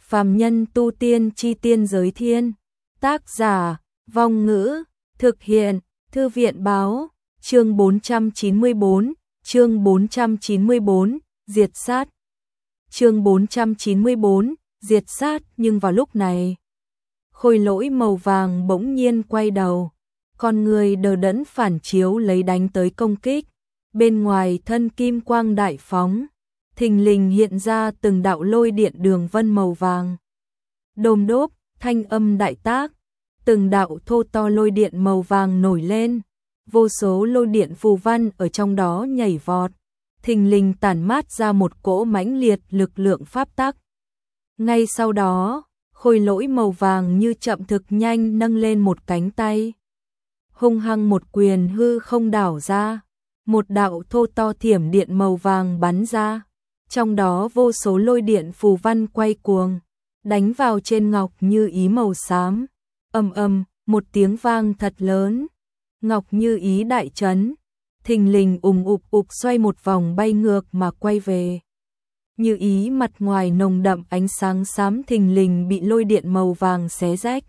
Phàm nhân tu tiên chi tiên giới thiên. Tác giả, Vong Ngữ, thực hiện, Thư viện báo, chương 494, chương 494, diệt sát. Chương 494, diệt sát, nhưng vào lúc này, khôi lỗi màu vàng bỗng nhiên quay đầu, con người đờ đẫn phản chiếu lấy đánh tới công kích, bên ngoài thân kim quang đại phóng, thình lình hiện ra từng đạo lôi điện đường vân màu vàng. Đôm đốp, thanh âm đại tác, từng đạo thô to lôi điện màu vàng nổi lên, vô số lôi điện phù văn ở trong đó nhảy vọt, thình lình tản mát ra một cỗ mãnh liệt lực lượng pháp tắc. Ngay sau đó, khôi lỗi màu vàng như chậm thực nhanh nâng lên một cánh tay, hung hăng một quyền hư không đảo ra, một đạo thô to thiểm điện màu vàng bắn ra, trong đó vô số lôi điện phù văn quay cuồng, đánh vào trên ngọc như ý màu xám. Ầm ầm, một tiếng vang thật lớn, ngọc như ý đại chấn, thình lình ục xoay một vòng bay ngược mà quay về. Như ý mặt ngoài nồng đậm ánh sáng xám thình lình bị lôi điện màu vàng xé rách,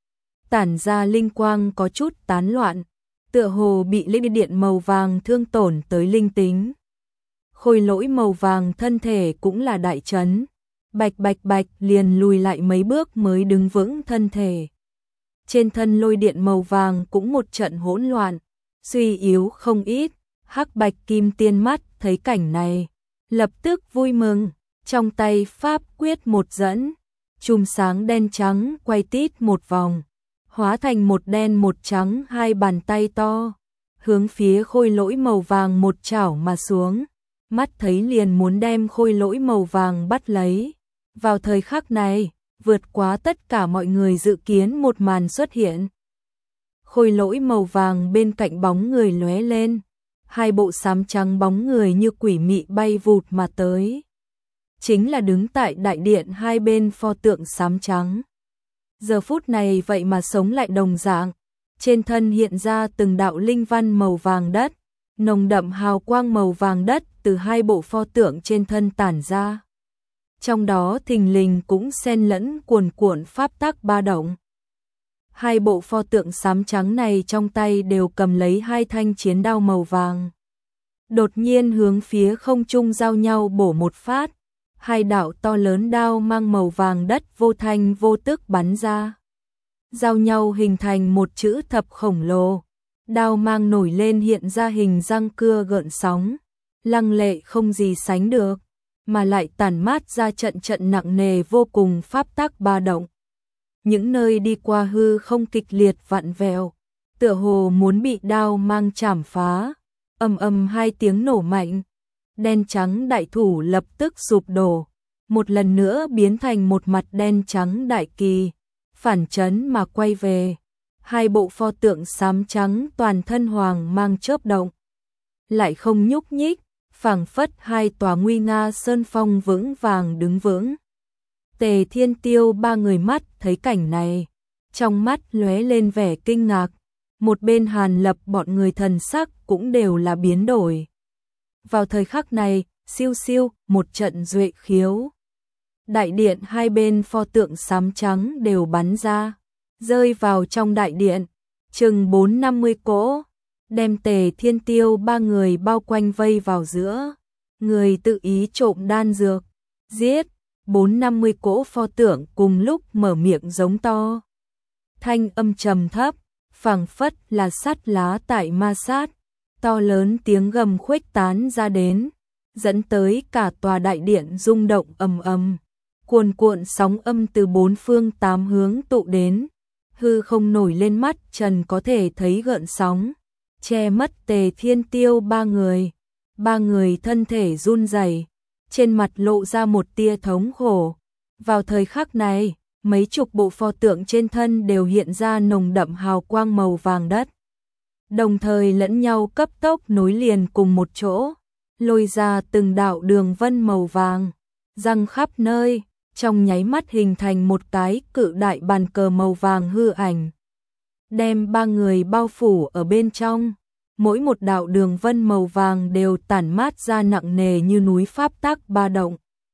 tản ra linh quang có chút tán loạn, tựa hồ bị lôi điện màu vàng thương tổn tới linh tính. Khôi lỗi màu vàng thân thể cũng là đại chấn, bạch bạch liền lùi lại mấy bước mới đứng vững thân thể. Trên thân lôi điện màu vàng cũng một trận hỗn loạn, suy yếu không ít. Hắc Bạch Kim Tiên mắt thấy cảnh này, lập tức vui mừng, trong tay pháp quyết một dẫn, chùm sáng đen trắng quay tít một vòng, hóa thành một đen một trắng hai bàn tay to, hướng phía khôi lỗi màu vàng một chảo mà xuống, mắt thấy liền muốn đem khôi lỗi màu vàng bắt lấy. Vào thời khắc này, vượt quá tất cả mọi người dự kiến một màn xuất hiện. Khôi lỗi màu vàng bên cạnh bóng người lóe lên, hai bộ xám trắng bóng người như quỷ mị bay vụt mà tới. Chính là đứng tại đại điện hai bên pho tượng xám trắng. Giờ phút này vậy mà sống lại đồng dạng, trên thân hiện ra từng đạo linh văn màu vàng đất, nồng đậm hào quang màu vàng đất từ hai bộ pho tượng trên thân tản ra. Trong đó thình lình cũng xen lẫn cuồn cuộn pháp tắc ba động. Hai bộ pho tượng xám trắng này trong tay đều cầm lấy hai thanh chiến đao màu vàng. Đột nhiên hướng phía không trung giao nhau bổ một phát, hai đạo to lớn đao mang màu vàng đất vô thanh vô tức bắn ra. Giao nhau hình thành một chữ thập khổng lồ, đao mang nổi lên hiện ra hình răng cưa gợn sóng, lăng lệ không gì sánh được, mà lại tản mát ra trận trận nặng nề vô cùng pháp tắc ba động. Những nơi đi qua hư không kịch liệt vặn vẹo, tựa hồ muốn bị đao mang chảm phá. Ầm hai tiếng nổ mạnh, đen trắng đại thủ lập tức sụp đổ, một lần nữa biến thành một mặt đen trắng đại kỳ, phản chấn mà quay về. Hai bộ pho tượng xám trắng toàn thân hoàng mang chớp động, lại không nhúc nhích, phảng phất hai tòa nguy nga sơn phong vững vàng đứng vững. Tề Thiên Tiêu ba người mắt thấy cảnh này, trong mắt lóe lên vẻ kinh ngạc, một bên Hàn Lập bọn người thần sắc cũng đều là biến đổi. Vào thời khắc này, siêu siêu, một trận duệ khiếu. Đại điện hai bên pho tượng xám trắng đều bắn ra, rơi vào trong đại điện, chừng 4-50 cỗ, đem Tề Thiên Tiêu ba người bao quanh vây vào giữa. Người tự ý trộm đan dược, giết. 4-50 cỗ pho tượng cùng lúc mở miệng giống to. Thanh âm trầm thấp, phảng phất là sắt lá tại ma sát, to lớn tiếng gầm khuếch tán ra đến, dẫn tới cả tòa đại điện rung động ầm ầm. Cuồn cuộn sóng âm từ bốn phương tám hướng tụ đến, hư không nổi lên mắt trần có thể thấy gợn sóng, che mất Tề Thiên Tiêu ba người. Ba người thân thể run rẩy, trên mặt lộ ra một tia thống khổ. Vào thời khắc này, mấy chục bộ pho tượng trên thân đều hiện ra nồng đậm hào quang màu vàng đất, đồng thời lẫn nhau cấp tốc nối liền cùng một chỗ, lôi ra từng đạo đường vân màu vàng, răng khắp nơi, trong nháy mắt hình thành một cái cự đại bàn cờ màu vàng hư ảnh, đem ba người bao phủ ở bên trong. Mỗi một đạo đường vân màu vàng đều tản mát ra nặng nề như núi pháp tắc ba động.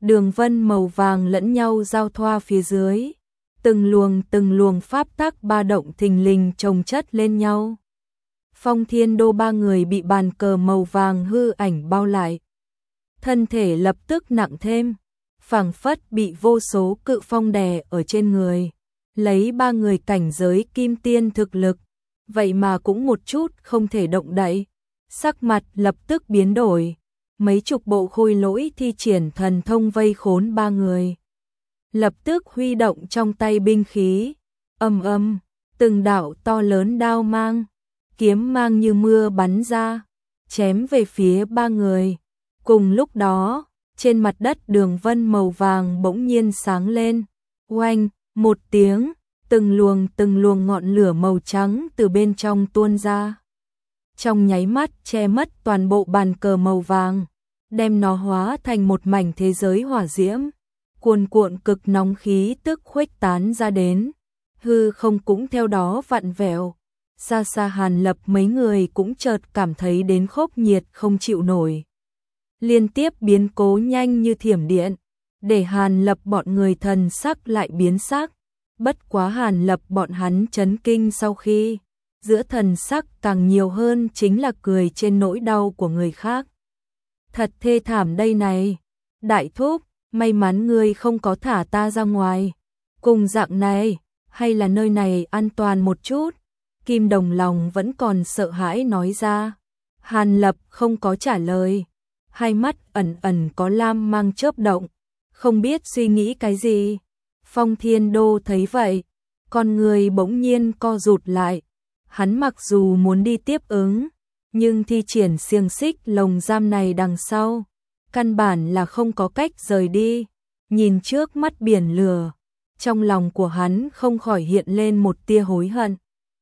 đường vân màu vàng lẫn nhau giao thoa phía dưới, từng luồng pháp tắc ba động thình lình chồng chất lên nhau. Phong Thiên Đô ba người bị bàn cờ màu vàng hư ảnh bao lại. Thân thể lập tức nặng thêm, phảng phất bị vô số cự phong đè ở trên người. Lấy ba người cảnh giới kim tiên thực lực, vậy mà cũng một chút không thể động đậy. Sắc mặt lập tức biến đổi, mấy chục bộ khôi lỗi thi triển thần thông vây khốn ba người. Lập tức huy động trong tay binh khí, ầm, từng đạo to lớn đao mang, kiếm mang như mưa bắn ra, chém về phía ba người. Cùng lúc đó, trên mặt đất đường vân màu vàng bỗng nhiên sáng lên, oanh, một tiếng, từng luồng ngọn lửa màu trắng từ bên trong tuôn ra. Trong nháy mắt che mất toàn bộ bàn cờ màu vàng, đem nó hóa thành một mảnh thế giới hỏa diễm, cuồn cuộn cực nóng khí tức khuếch tán ra đến, hư không cũng theo đó vặn vẹo. Xa xa Hàn Lập mấy người cũng chợt cảm thấy đến khốc nhiệt không chịu nổi. Liên tiếp biến cố nhanh như thiểm điện, để Hàn Lập bọn người thần sắc lại biến sắc. Bất quá Hàn Lập bọn hắn chấn kinh sau khi, giữa thần sắc càng nhiều hơn chính là cười trên nỗi đau của người khác. Thật thê thảm đây này, đại thúc, may mắn ngươi không có thả ta ra ngoài. Cùng dạng này, hay là nơi này an toàn một chút? Kim Đồng lòng vẫn còn sợ hãi nói ra. Hàn Lập không có trả lời, hai mắt ẩn có lam mang chớp động, không biết suy nghĩ cái gì. Phong Thiên Đô thấy vậy, con người bỗng nhiên co rụt lại. Hắn mặc dù muốn đi tiếp ứng, nhưng thi triển xiềng xích lồng giam này đằng sau, căn bản là không có cách rời đi. Nhìn trước mắt biển lửa, trong lòng của hắn không khỏi hiện lên một tia hối hận.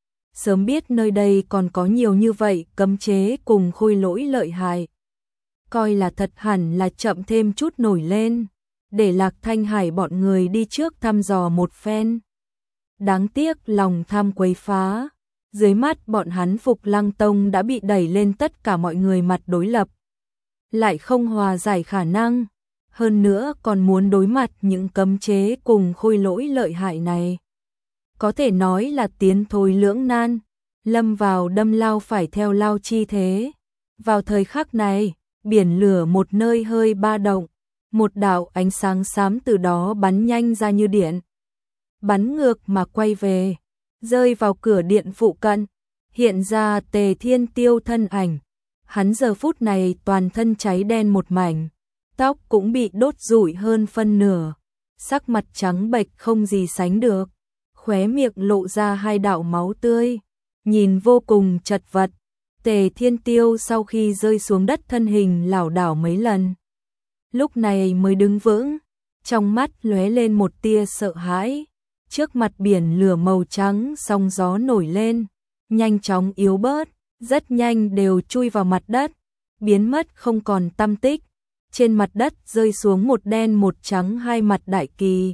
Sớm biết nơi đây còn có nhiều như vậy cấm chế cùng khôi lỗi lợi hại, coi là thật hẳn là chậm thêm chút nổi lên, để Lạc Thanh Hải bọn người đi trước thăm dò một phen. Đáng tiếc lòng tham quấy phá, dưới mắt bọn hắn Phục Lăng Tông đã bị đẩy lên tất cả mọi người mặt đối lập, lại không hòa giải khả năng, hơn nữa còn muốn đối mặt những cấm chế cùng khôi lỗi lợi hại này. Có thể nói là tiến thối lưỡng nan, lâm vào đâm lao phải theo lao chi thế. Vào thời khắc này, biển lửa một nơi hơi ba động, một đạo ánh sáng xám từ đó bắn nhanh ra như điện, bắn ngược mà quay về, rơi vào cửa điện phụ cận, hiện ra Tề Thiên Tiêu thân ảnh. Hắn giờ phút này toàn thân cháy đen một mảnh, tóc cũng bị đốt rụi hơn phân nửa, sắc mặt trắng bệch không gì sánh được, khóe miệng lộ ra hai đạo máu tươi, nhìn vô cùng chật vật. Tề Thiên Tiêu sau khi rơi xuống đất thân hình lảo đảo mấy lần, lúc này mới đứng vững, trong mắt lóe lên một tia sợ hãi. Trước mặt biển lửa màu trắng sóng gió nổi lên, nhanh chóng yếu bớt, rất nhanh đều chui vào mặt đất, biến mất không còn tăm tích. Trên mặt đất rơi xuống một đen một trắng hai mặt đại kỳ.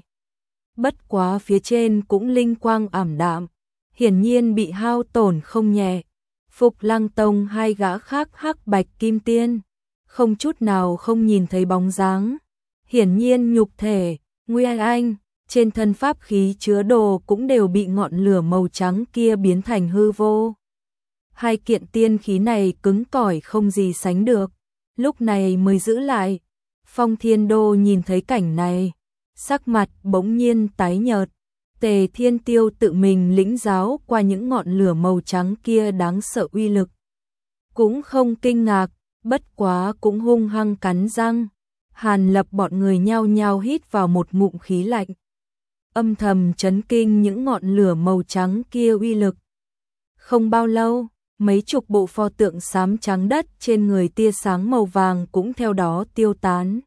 Bất quá phía trên cũng linh quang ảm đạm, hiển nhiên bị hao tổn không nhẹ. Phục Lăng Tông hai gã khác hắc bạch kim tiên, không chút nào không nhìn thấy bóng dáng. Hiển nhiên nhục thể, nguyên anh, trên thân pháp khí chứa đồ cũng đều bị ngọn lửa màu trắng kia biến thành hư vô. Hai kiện tiên khí này cứng cỏi không gì sánh được, lúc này mới giữ lại. Phong Thiên Đô nhìn thấy cảnh này, sắc mặt bỗng nhiên tái nhợt. Tề Thiên Tiêu tự mình lĩnh giáo qua những ngọn lửa màu trắng kia đáng sợ uy lực, cũng không kinh ngạc, bất quá cũng hung hăng cắn răng. Hàn Lập bọn người nhao nhao hít vào một ngụm khí lạnh, âm thầm chấn kinh những ngọn lửa màu trắng kia uy lực. Không bao lâu, mấy chục bộ pho tượng xám trắng đất trên người tia sáng màu vàng cũng theo đó tiêu tán.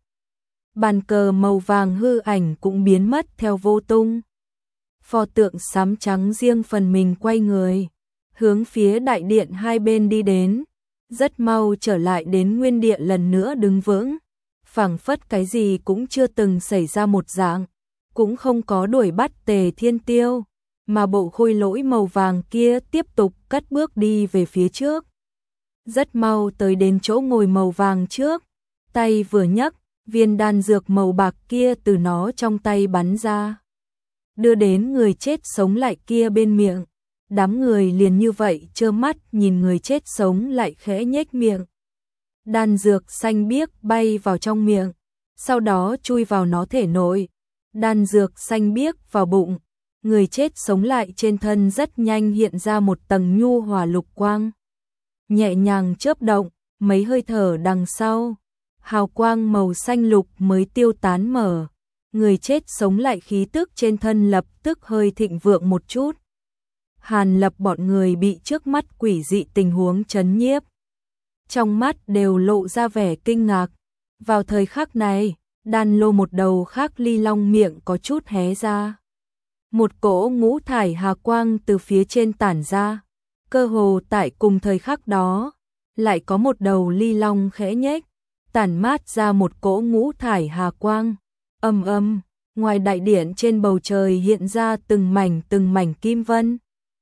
Bàn cờ màu vàng hư ảnh cũng biến mất theo vô tung. Pho tượng xám trắng riêng phần mình quay người, hướng phía đại điện hai bên đi đến, rất mau trở lại đến nguyên địa lần nữa đứng vững, phảng phất cái gì cũng chưa từng xảy ra một dạng, cũng không có đuổi bắt Tề Thiên Tiêu, mà bộ khôi lỗi màu vàng kia tiếp tục cất bước đi về phía trước. Rất mau tới đến chỗ ngồi màu vàng trước, tay vừa nhấc, viên đan dược màu bạc kia từ nó trong tay bắn ra, đưa đến người chết sống lại kia bên miệng. Đám người liền như vậy trơ mắt nhìn người chết sống lại khẽ nhếch miệng. Đan dược xanh biếc bay vào trong miệng, sau đó chui vào nó thể nội. Đan dược xanh biếc vào bụng, người chết sống lại trên thân rất nhanh hiện ra một tầng nhu hòa lục quang. Nhẹ nhàng chớp động, mấy hơi thở đằng sau, hào quang màu xanh lục mới tiêu tán mở. Người chết sống lại khí tức trên thân lập tức hơi thịnh vượng một chút. Hàn Lập bọn người bị trước mắt quỷ dị tình huống chấn nhiếp, trong mắt đều lộ ra vẻ kinh ngạc. Vào thời khắc này, đan lô một đầu khác ly long miệng có chút hé ra. Một cỗ ngũ thải hà quang từ phía trên tản ra, cơ hồ tại cùng thời khắc đó, lại có một đầu ly long khẽ nhếch, tản mát ra một cỗ ngũ thải hà quang. Ầm ầm, ngoài đại điện trên bầu trời hiện ra từng mảnh kim vân.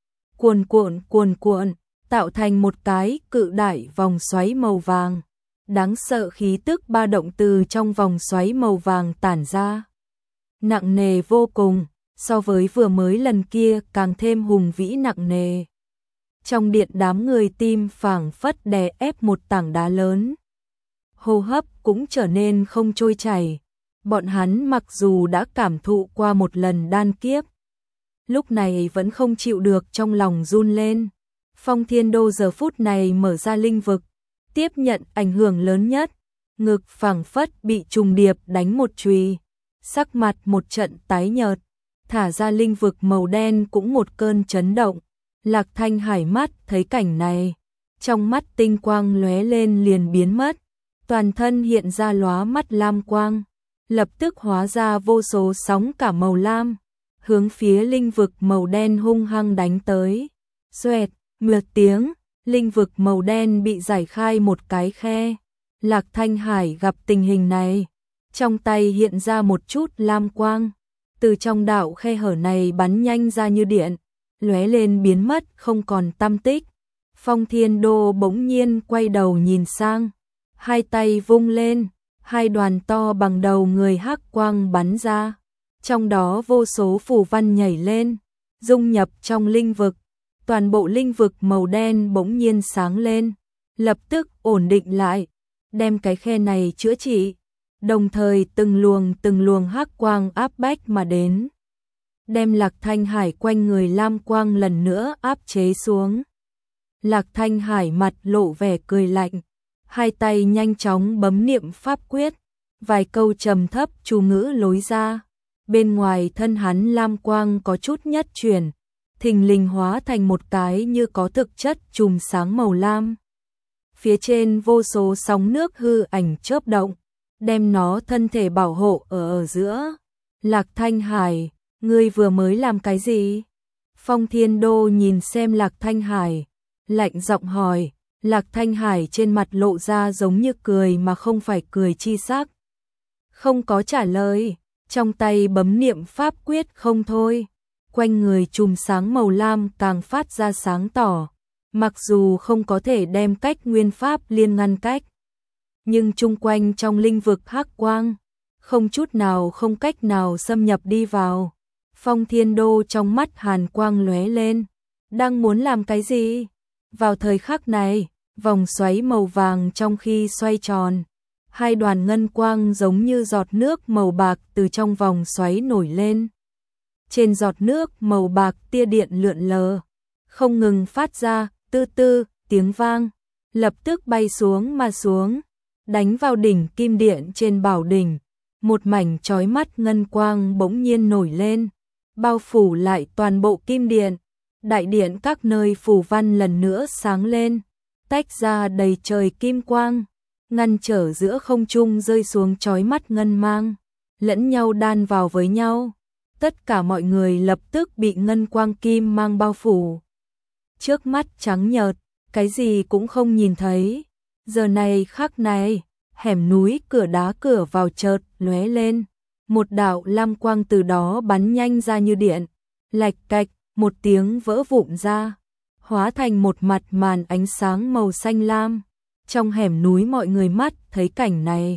Cuồn cuộn, tạo thành một cái cự đại vòng xoáy màu vàng. Đáng sợ khí tức ba động từ trong vòng xoáy màu vàng tản ra. Nặng nề vô cùng, so với vừa mới lần kia càng thêm hùng vĩ nặng nề. Trong điện đám người tim phảng phất đè ép một tảng đá lớn. Hô hấp cũng trở nên không trôi chảy. Bọn hắn mặc dù đã cảm thụ qua một lần đan kiếp, lúc này vẫn không chịu được, trong lòng run lên. Phong Thiên Đô giờ phút này mở ra linh vực, tiếp nhận ảnh hưởng lớn nhất, ngực phảng phất bị trùng điệp đánh một chùy, sắc mặt một trận tái nhợt, thả ra linh vực màu đen cũng một cơn chấn động. Lạc Thanh Hải mắt thấy cảnh này, trong mắt tinh quang lóe lên liền biến mất, toàn thân hiện ra lóa mắt lam quang, lập tức hóa ra vô số sóng cả màu lam, hướng phía linh vực màu đen hung hăng đánh tới. Xoẹt, một tiếng, linh vực màu đen bị giải khai một cái khe. Lạc Thanh Hải gặp tình hình này, trong tay hiện ra một chút lam quang, từ trong đạo khe hở này bắn nhanh ra như điện, lóe lên biến mất không còn tăm tích. Phong Thiên Đô bỗng nhiên quay đầu nhìn sang, hai tay vung lên, hai đoàn to bằng đầu người hắc quang bắn ra, trong đó vô số phù văn nhảy lên, dung nhập trong linh vực. Toàn bộ linh vực màu đen bỗng nhiên sáng lên, lập tức ổn định lại, đem cái khe này chữa trị, đồng thời từng luồng hắc quang áp bách mà đến, đem Lạc Thanh Hải quanh người lam quang lần nữa áp chế xuống. Lạc Thanh Hải mặt lộ vẻ cười lạnh, hai tay nhanh chóng bấm niệm pháp quyết, vài câu trầm thấp chú ngữ lối ra, bên ngoài thân hắn lam quang có chút nhất chuyển, thình lình hóa thành một cái như có thực chất chùm sáng màu lam. Phía trên vô số sóng nước hư ảnh chớp động, đem nó thân thể bảo hộ ở giữa. Lạc Thanh Hải, ngươi vừa mới làm cái gì? Phong Thiên Đô nhìn xem Lạc Thanh Hải, lạnh giọng hỏi. Lạc Thanh Hải trên mặt lộ ra giống như cười mà không phải cười chi sắc, không có trả lời, trong tay bấm niệm pháp quyết không thôi. Quanh người chùm sáng màu lam càng phát ra sáng tỏ, mặc dù không có thể đem cách nguyên pháp liên ngăn cách, nhưng chung quanh trong linh vực hắc quang, không chút nào không cách nào xâm nhập đi vào. Phong Thiên Đô trong mắt hàn quang lóe lên, đang muốn làm cái gì? Vào thời khắc này, vòng xoáy màu vàng trong khi xoay tròn, hai đoàn ngân quang giống như giọt nước màu bạc từ trong vòng xoáy nổi lên. Trên giọt nước màu bạc tia điện lượn lờ, không ngừng phát ra tư tư tiếng vang, lập tức bay xuống mà xuống, đánh vào đỉnh kim điện trên bảo đỉnh. Một mảnh chói mắt ngân quang bỗng nhiên nổi lên, bao phủ lại toàn bộ kim điện. Đại điện các nơi phù văn lần nữa sáng lên, tách ra đầy trời kim quang, ngăn trở giữa không trung rơi xuống chói mắt ngân mang, lẫn nhau đan vào với nhau. Tất cả mọi người lập tức bị ngân quang kim mang bao phủ. Trước mắt trắng nhợt, cái gì cũng không nhìn thấy. Giờ này khắc này, hẻm núi cửa đá cửa vào chợt lóe lên, một đạo lam quang từ đó bắn nhanh ra như điện, lạch cạch, một tiếng vỡ vụn ra, hóa thành một mặt màn ánh sáng màu xanh lam. Trong hẻm núi mọi người mắt thấy cảnh này,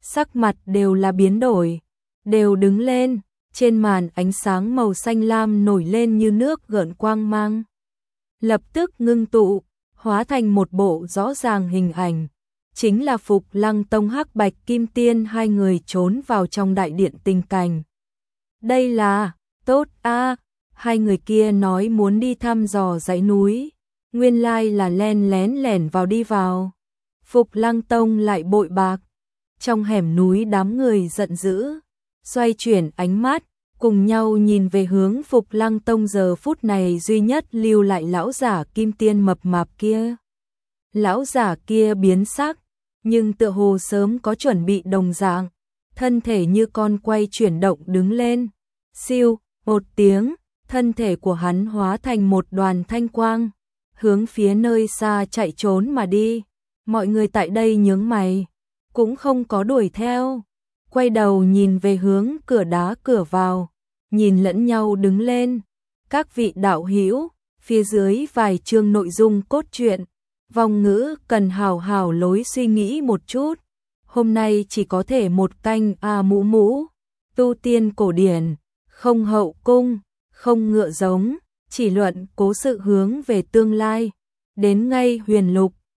sắc mặt đều là biến đổi, đều đứng lên, trên màn ánh sáng màu xanh lam nổi lên như nước gợn quang mang. Lập tức ngưng tụ, hóa thành một bộ rõ ràng hình ảnh, chính là Phục Lăng Tông Hắc Bạch Kim Tiên hai người trốn vào trong đại điện tình cảnh. Đây là, tốt a, hai người kia nói muốn đi thăm dò dãy núi, nguyên lai là len lén lẻn vào đi vào. Phục Lăng Tông lại bội bạc, trong hẻm núi đám người giận dữ, xoay chuyển ánh mắt, cùng nhau nhìn về hướng Phục Lăng Tông giờ phút này duy nhất lưu lại lão giả kim tiên mập mạp kia. Lão giả kia biến sắc, nhưng tựa hồ sớm có chuẩn bị đồng dạng, thân thể như con quay chuyển động đứng lên. Siêu, một tiếng, thân thể của hắn hóa thành một đoàn thanh quang, hướng phía nơi xa chạy trốn mà đi. Mọi người tại đây nhướng mày, cũng không có đuổi theo, quay đầu nhìn về hướng cửa đá cửa vào, nhìn lẫn nhau đứng lên. Các vị đạo hữu, phía dưới vài chương nội dung cốt truyện, vong ngữ cần hào hào lối suy nghĩ một chút. Hôm nay chỉ có thể một canh mũ mũ, tu tiên cổ điển, không hậu cung, không ngựa giống, chỉ luận cố sự hướng về tương lai. Đến ngay huyền lục,